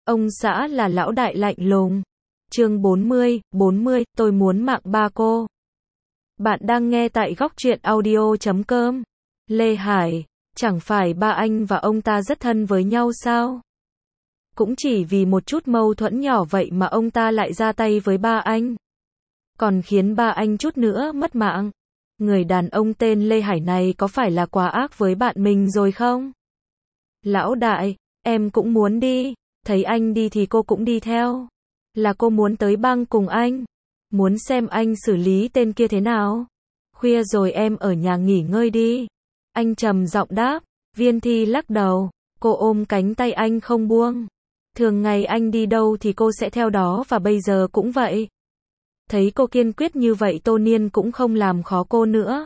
Ông xã là lão đại lạnh lùng. Chương 40, tôi muốn mạng ba cô. Bạn đang nghe tại góc truyện audio.com. Lê Hải, chẳng phải ba anh và ông ta rất thân với nhau sao? Cũng chỉ vì một chút mâu thuẫn nhỏ vậy mà ông ta lại ra tay với ba anh. Còn khiến ba anh chút nữa mất mạng. Người đàn ông tên Lê Hải này có phải là quá ác với bạn mình rồi không? Lão đại, em cũng muốn đi. Thấy anh đi thì cô cũng đi theo. Là cô muốn tới bang cùng anh. Muốn xem anh xử lý tên kia thế nào. Khuya rồi em ở nhà nghỉ ngơi đi. Anh trầm giọng đáp. Viên Thi lắc đầu. Cô ôm cánh tay anh không buông. Thường ngày anh đi đâu thì cô sẽ theo đó và bây giờ cũng vậy. Thấy cô kiên quyết như vậy Tô Niên cũng không làm khó cô nữa.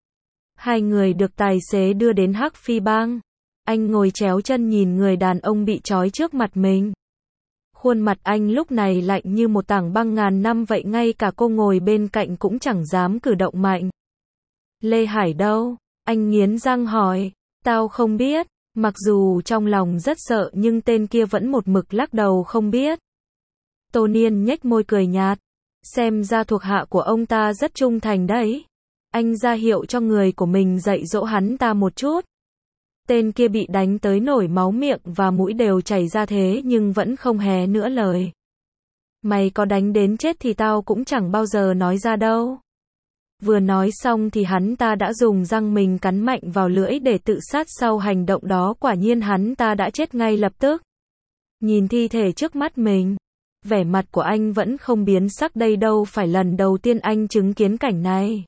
Hai người được tài xế đưa đến Hắc Phi Bang. Anh ngồi chéo chân nhìn người đàn ông bị trói trước mặt mình. Khuôn mặt anh lúc này lạnh như một tảng băng ngàn năm vậy, ngay cả cô ngồi bên cạnh cũng chẳng dám cử động mạnh. Lê Hải đâu? Anh nghiến răng hỏi. Tao không biết. Mặc dù trong lòng rất sợ nhưng tên kia vẫn một mực lắc đầu không biết. Tô Niên nhếch môi cười nhạt. Xem ra thuộc hạ của ông ta rất trung thành đấy. Anh ra hiệu cho người của mình dạy dỗ hắn ta một chút. Tên kia bị đánh tới nổi máu miệng và mũi đều chảy ra thế nhưng vẫn không hé nữa lời. Mày có đánh đến chết thì tao cũng chẳng bao giờ nói ra đâu. Vừa nói xong thì hắn ta đã dùng răng mình cắn mạnh vào lưỡi để tự sát. Sau hành động đó quả nhiên hắn ta đã chết ngay lập tức. Nhìn thi thể trước mắt mình, vẻ mặt của anh vẫn không biến sắc, đây đâu phải lần đầu tiên anh chứng kiến cảnh này.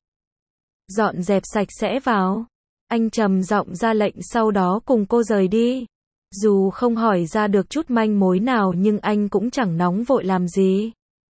Dọn dẹp sạch sẽ vào. Anh trầm giọng ra lệnh, sau đó cùng cô rời đi. Dù không hỏi ra được chút manh mối nào nhưng anh cũng chẳng nóng vội làm gì.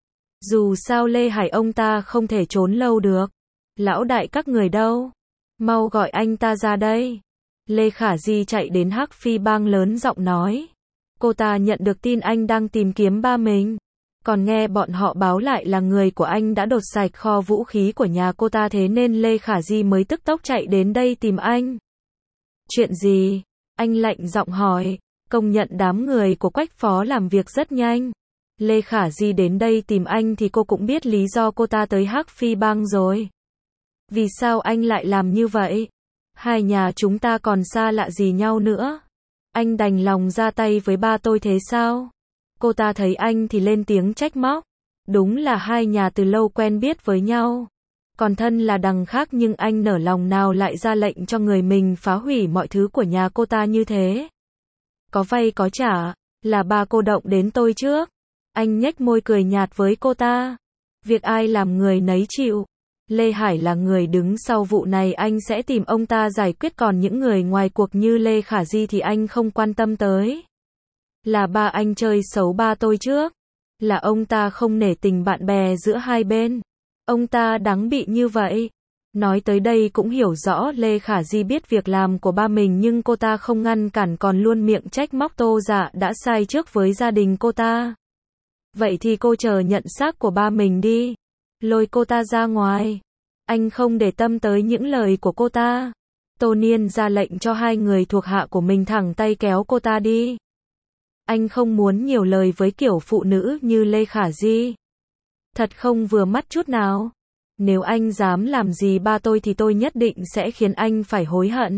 Dù sao Lê Hải ông ta không thể trốn lâu được. Lão đại các người đâu? Mau gọi anh ta ra đây. Lê Khả Di chạy đến Hắc Phi Bang lớn giọng nói. Cô ta nhận được tin anh đang tìm kiếm ba mình. Còn nghe bọn họ báo lại là người của anh đã đột sạch kho vũ khí của nhà cô ta, thế nên Lê Khả Di mới tức tốc chạy đến đây tìm anh. Chuyện gì? Anh lạnh giọng hỏi. Công nhận đám người của Quách Phó làm việc rất nhanh. Lê Khả Di đến đây tìm anh thì cô cũng biết lý do cô ta tới Hắc Phi Bang rồi. Vì sao anh lại làm như vậy? Hai nhà chúng ta còn xa lạ gì nhau nữa? Anh đành lòng ra tay với ba tôi thế sao? Cô ta thấy anh thì lên tiếng trách móc. Đúng là hai nhà từ lâu quen biết với nhau. Còn thân là đằng khác, nhưng anh nở lòng nào lại ra lệnh cho người mình phá hủy mọi thứ của nhà cô ta như thế? Có vay có trả, là ba cô động đến tôi trước. Anh nhếch môi cười nhạt với cô ta. Việc ai làm người nấy chịu. Lê Hải là người đứng sau vụ này, anh sẽ tìm ông ta giải quyết, còn những người ngoài cuộc như Lê Khả Di thì anh không quan tâm tới. Là ba anh chơi xấu ba tôi trước. Là ông ta không nể tình bạn bè giữa hai bên. Ông ta đáng bị như vậy. Nói tới đây cũng hiểu rõ Lê Khả Di biết việc làm của ba mình nhưng cô ta không ngăn cản, còn luôn miệng trách móc Tô Dạ đã sai trước với gia đình cô ta. Vậy thì cô chờ nhận xác của ba mình đi. Lôi cô ta ra ngoài. Anh không để tâm tới những lời của cô ta. Tô Niên ra lệnh cho hai người thuộc hạ của mình thẳng tay kéo cô ta đi. Anh không muốn nhiều lời với kiểu phụ nữ như Lê Khả Di. Thật không vừa mắt chút nào. Nếu anh dám làm gì ba tôi thì tôi nhất định sẽ khiến anh phải hối hận.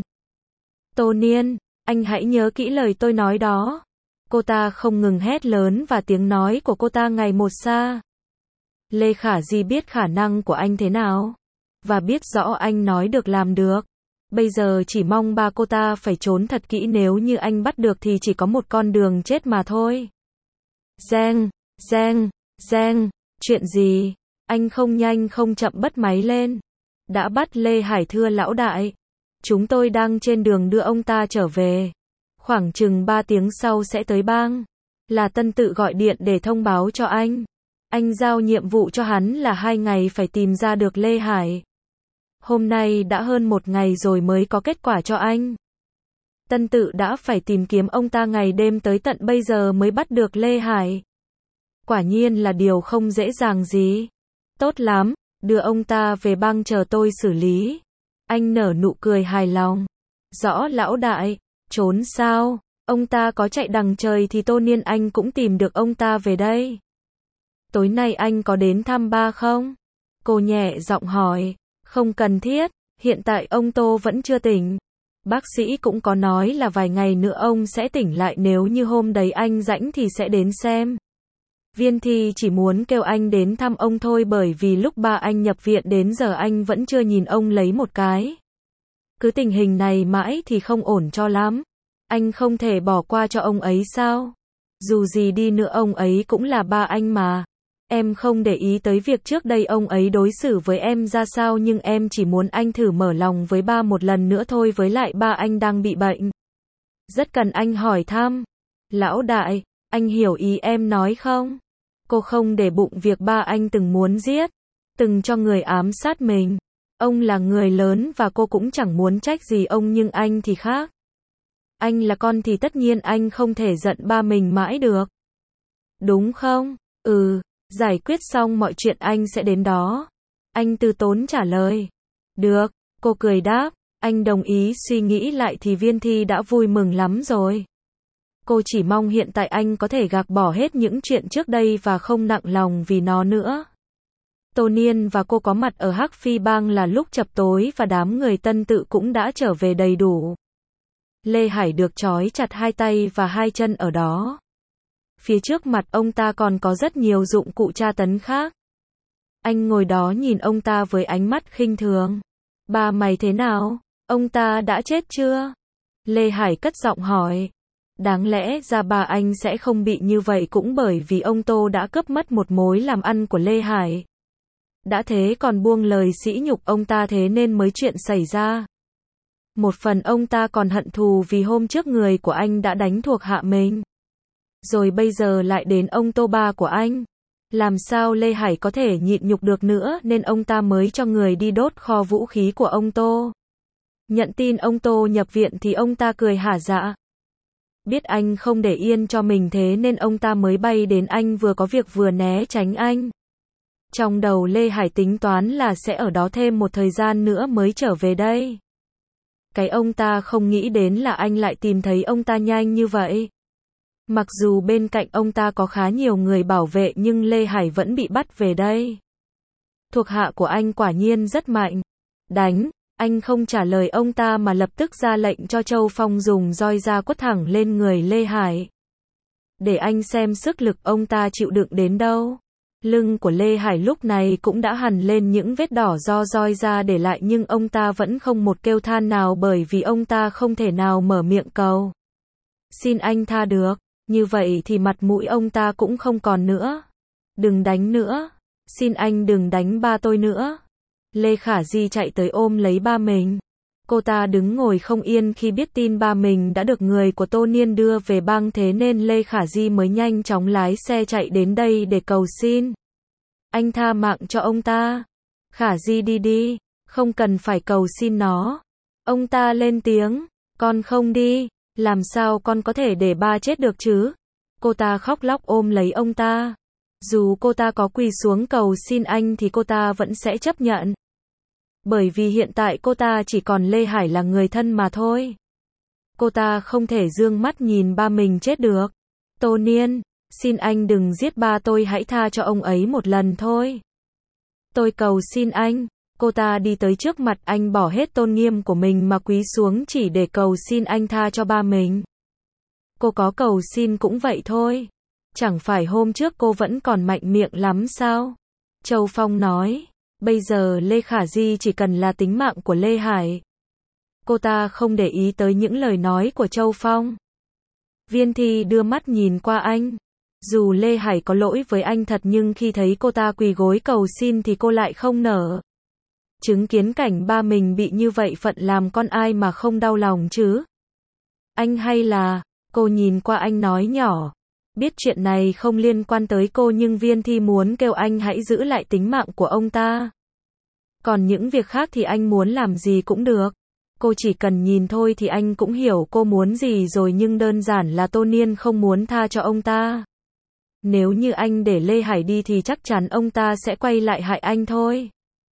Tô Niên, anh hãy nhớ kỹ lời tôi nói đó. Cô ta không ngừng hét lớn và tiếng nói của cô ta ngày một xa. Lê Khả Di biết khả năng của anh thế nào. Và biết rõ anh nói được làm được. Bây giờ chỉ mong ba cô ta phải trốn thật kỹ, nếu như anh bắt được thì chỉ có một con đường chết mà thôi. Giang, Giang, Giang, chuyện gì? Anh không nhanh không chậm bật máy lên. Đã bắt Lê Hải thưa lão đại. Chúng tôi đang trên đường đưa ông ta trở về. Khoảng chừng 3 tiếng sau sẽ tới bang. Là Tân tự gọi điện để thông báo cho anh. Anh giao nhiệm vụ cho hắn là 2 ngày phải tìm ra được Lê Hải. Hôm nay đã hơn 1 ngày rồi mới có kết quả cho anh. Tân tự đã phải tìm kiếm ông ta ngày đêm tới tận bây giờ mới bắt được Lê Hải. Quả nhiên là điều không dễ dàng gì. Tốt lắm, đưa ông ta về bang chờ tôi xử lý. Anh nở nụ cười hài lòng. Rõ lão đại, trốn sao? Ông ta có chạy đằng trời thì Tô Niên anh cũng tìm được ông ta về đây. Tối nay anh có đến thăm ba không? Cô nhẹ giọng hỏi. Không cần thiết, hiện tại ông Tô vẫn chưa tỉnh. Bác sĩ cũng có nói là vài ngày nữa ông sẽ tỉnh lại, nếu như hôm đấy anh rảnh thì sẽ đến xem. Viên Thi chỉ muốn kêu anh đến thăm ông thôi, bởi vì lúc ba anh nhập viện đến giờ anh vẫn chưa nhìn ông lấy một cái. Cứ tình hình này mãi thì không ổn cho lắm. Anh không thể bỏ qua cho ông ấy sao? Dù gì đi nữa ông ấy cũng là ba anh mà. Em không để ý tới việc trước đây ông ấy đối xử với em ra sao, nhưng em chỉ muốn anh thử mở lòng với ba một lần nữa thôi, với lại ba anh đang bị bệnh. Rất cần anh hỏi thăm. Lão đại, anh hiểu ý em nói không? Cô không để bụng việc ba anh từng muốn giết, từng cho người ám sát mình. Ông là người lớn và cô cũng chẳng muốn trách gì ông, nhưng anh thì khác. Anh là con thì tất nhiên anh không thể giận ba mình mãi được. Đúng không? Giải quyết xong mọi chuyện anh sẽ đến đó. Anh từ tốn trả lời. Được, cô cười đáp. Anh đồng ý. Suy nghĩ lại thì Viên Thi đã vui mừng lắm rồi. Cô chỉ mong hiện tại anh có thể gạt bỏ hết những chuyện trước đây và không nặng lòng vì nó nữa. Tô Niên và cô có mặt ở Hắc Phi Bang là lúc chập tối và đám người Tân Tự cũng đã trở về đầy đủ. Lê Hải được trói chặt hai tay và hai chân ở đó. Phía trước mặt ông ta còn có rất nhiều dụng cụ tra tấn khác. Anh ngồi đó nhìn ông ta với ánh mắt khinh thường. Ba mày thế nào? Ông ta đã chết chưa? Lê Hải cất giọng hỏi. Đáng lẽ ra ba anh sẽ không bị như vậy cũng bởi vì ông Tô đã cướp mất một mối làm ăn của Lê Hải. Đã thế còn buông lời sỉ nhục ông ta, thế nên mới chuyện xảy ra. Một phần ông ta còn hận thù vì hôm trước người của anh đã đánh thuộc hạ mình. Rồi bây giờ lại đến ông Tô ba của anh. Làm sao Lê Hải có thể nhịn nhục được nữa, nên ông ta mới cho người đi đốt kho vũ khí của ông Tô. Nhận tin ông Tô nhập viện thì ông ta cười hả dạ. Biết anh không để yên cho mình thế nên ông ta mới bay đến anh, vừa có việc vừa né tránh anh. Trong đầu Lê Hải tính toán là sẽ ở đó thêm một thời gian nữa mới trở về đây. Cái ông ta không nghĩ đến là anh lại tìm thấy ông ta nhanh như vậy. Mặc dù bên cạnh ông ta có khá nhiều người bảo vệ nhưng Lê Hải vẫn bị bắt về đây. Thuộc hạ của anh quả nhiên rất mạnh. Đánh, anh không trả lời ông ta mà lập tức ra lệnh cho Châu Phong dùng roi ra quất thẳng lên người Lê Hải. Để anh xem sức lực ông ta chịu đựng đến đâu. Lưng của Lê Hải lúc này cũng đã hằn lên những vết đỏ do roi ra để lại, nhưng ông ta vẫn không một kêu than nào, bởi vì ông ta không thể nào mở miệng cầu xin anh tha được. Như vậy thì mặt mũi ông ta cũng không còn nữa. Đừng đánh nữa. Xin anh đừng đánh ba tôi nữa. Lê Khả Di chạy tới ôm lấy ba mình. Cô ta đứng ngồi không yên khi biết tin ba mình đã được người của Tô Niên đưa về bang, thế nên Lê Khả Di mới nhanh chóng lái xe chạy đến đây để cầu xin. Anh tha mạng cho ông ta. Khả Di đi đi, không cần phải cầu xin nó. Ông ta lên tiếng, con không đi, làm sao con có thể để ba chết được chứ? Cô ta khóc lóc ôm lấy ông ta. Dù cô ta có quỳ xuống cầu xin anh thì cô ta vẫn sẽ chấp nhận. Bởi vì hiện tại cô ta chỉ còn Lê Hải là người thân mà thôi. Cô ta không thể dương mắt nhìn ba mình chết được. Tô Niên, xin anh đừng giết ba tôi, hãy tha cho ông ấy một lần thôi. Tôi cầu xin anh. Cô ta đi tới trước mặt anh, bỏ hết tôn nghiêm của mình mà cúi xuống chỉ để cầu xin anh tha cho ba mình. Cô có cầu xin cũng vậy thôi. Chẳng phải hôm trước cô vẫn còn mạnh miệng lắm sao? Châu Phong nói. Bây giờ Lê Khả Di chỉ cần là tính mạng của Lê Hải. Cô ta không để ý tới những lời nói của Châu Phong. Viên Thi đưa mắt nhìn qua anh. Dù Lê Hải có lỗi với anh thật, nhưng khi thấy cô ta quỳ gối cầu xin thì cô lại không nở. Chứng kiến cảnh ba mình bị như vậy, phận làm con ai mà không đau lòng chứ? Anh hay là... Cô nhìn qua anh nói nhỏ. Biết chuyện này không liên quan tới cô, nhưng Viên Thi muốn kêu anh hãy giữ lại tính mạng của ông ta. Còn những việc khác thì anh muốn làm gì cũng được. Cô chỉ cần nhìn thôi thì anh cũng hiểu cô muốn gì rồi, nhưng đơn giản là Tô Niên không muốn tha cho ông ta. Nếu như anh để Lê Hải đi thì chắc chắn ông ta sẽ quay lại hại anh thôi.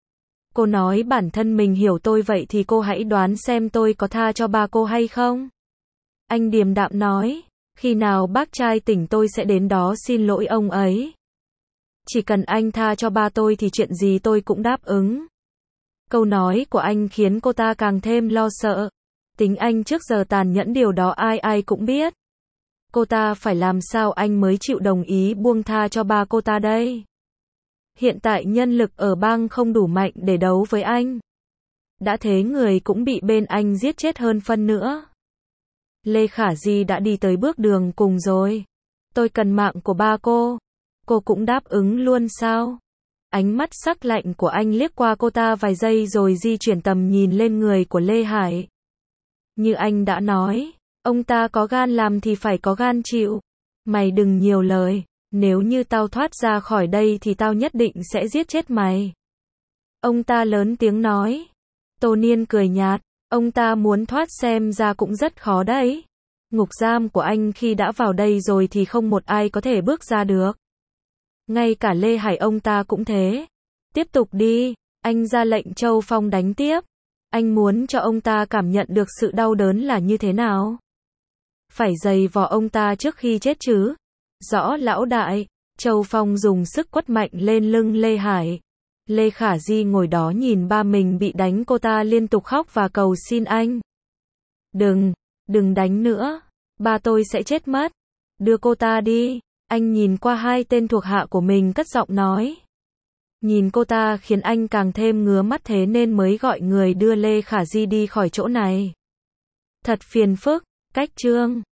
Cô nói bản thân mình hiểu tôi, vậy thì cô hãy đoán xem tôi có tha cho ba cô hay không? Anh điềm đạm nói, khi nào bác trai tỉnh tôi sẽ đến đó xin lỗi ông ấy. Chỉ cần anh tha cho ba tôi thì chuyện gì tôi cũng đáp ứng. Câu nói của anh khiến cô ta càng thêm lo sợ. Tính anh trước giờ tàn nhẫn, điều đó ai ai cũng biết. Cô ta phải làm sao anh mới chịu đồng ý buông tha cho ba cô ta đây? Hiện tại nhân lực ở bang không đủ mạnh để đấu với anh. Đã thế người cũng bị bên anh giết chết hơn phân nữa. Lê Khả Di đã đi tới bước đường cùng rồi. Tôi cần mạng của ba cô. Cô cũng đáp ứng luôn sao? Ánh mắt sắc lạnh của anh liếc qua cô ta vài giây rồi di chuyển tầm nhìn lên người của Lê Hải. Như anh đã nói, ông ta có gan làm thì phải có gan chịu. Mày đừng nhiều lời, nếu như tao thoát ra khỏi đây thì tao nhất định sẽ giết chết mày. Ông ta lớn tiếng nói. Tô Niên cười nhạt, ông ta muốn thoát xem ra cũng rất khó đấy. Ngục giam của anh khi đã vào đây rồi thì không một ai có thể bước ra được. Ngay cả Lê Hải ông ta cũng thế. Tiếp tục đi, anh ra lệnh Châu Phong đánh tiếp. Anh muốn cho ông ta cảm nhận được sự đau đớn là như thế nào. Phải giày vò ông ta trước khi chết chứ. Rõ lão đại. Châu Phong dùng sức quất mạnh lên lưng Lê Hải. Lê Khả Di ngồi đó nhìn ba mình bị đánh, cô ta liên tục khóc và cầu xin anh. Đừng đánh nữa. Ba tôi sẽ chết mất. Đưa cô ta đi. Anh nhìn qua hai tên thuộc hạ của mình cất giọng nói. Nhìn cô ta khiến anh càng thêm ngứa mắt, thế nên mới gọi người đưa Lê Khả Di đi khỏi chỗ này. Thật phiền phức. Cách chương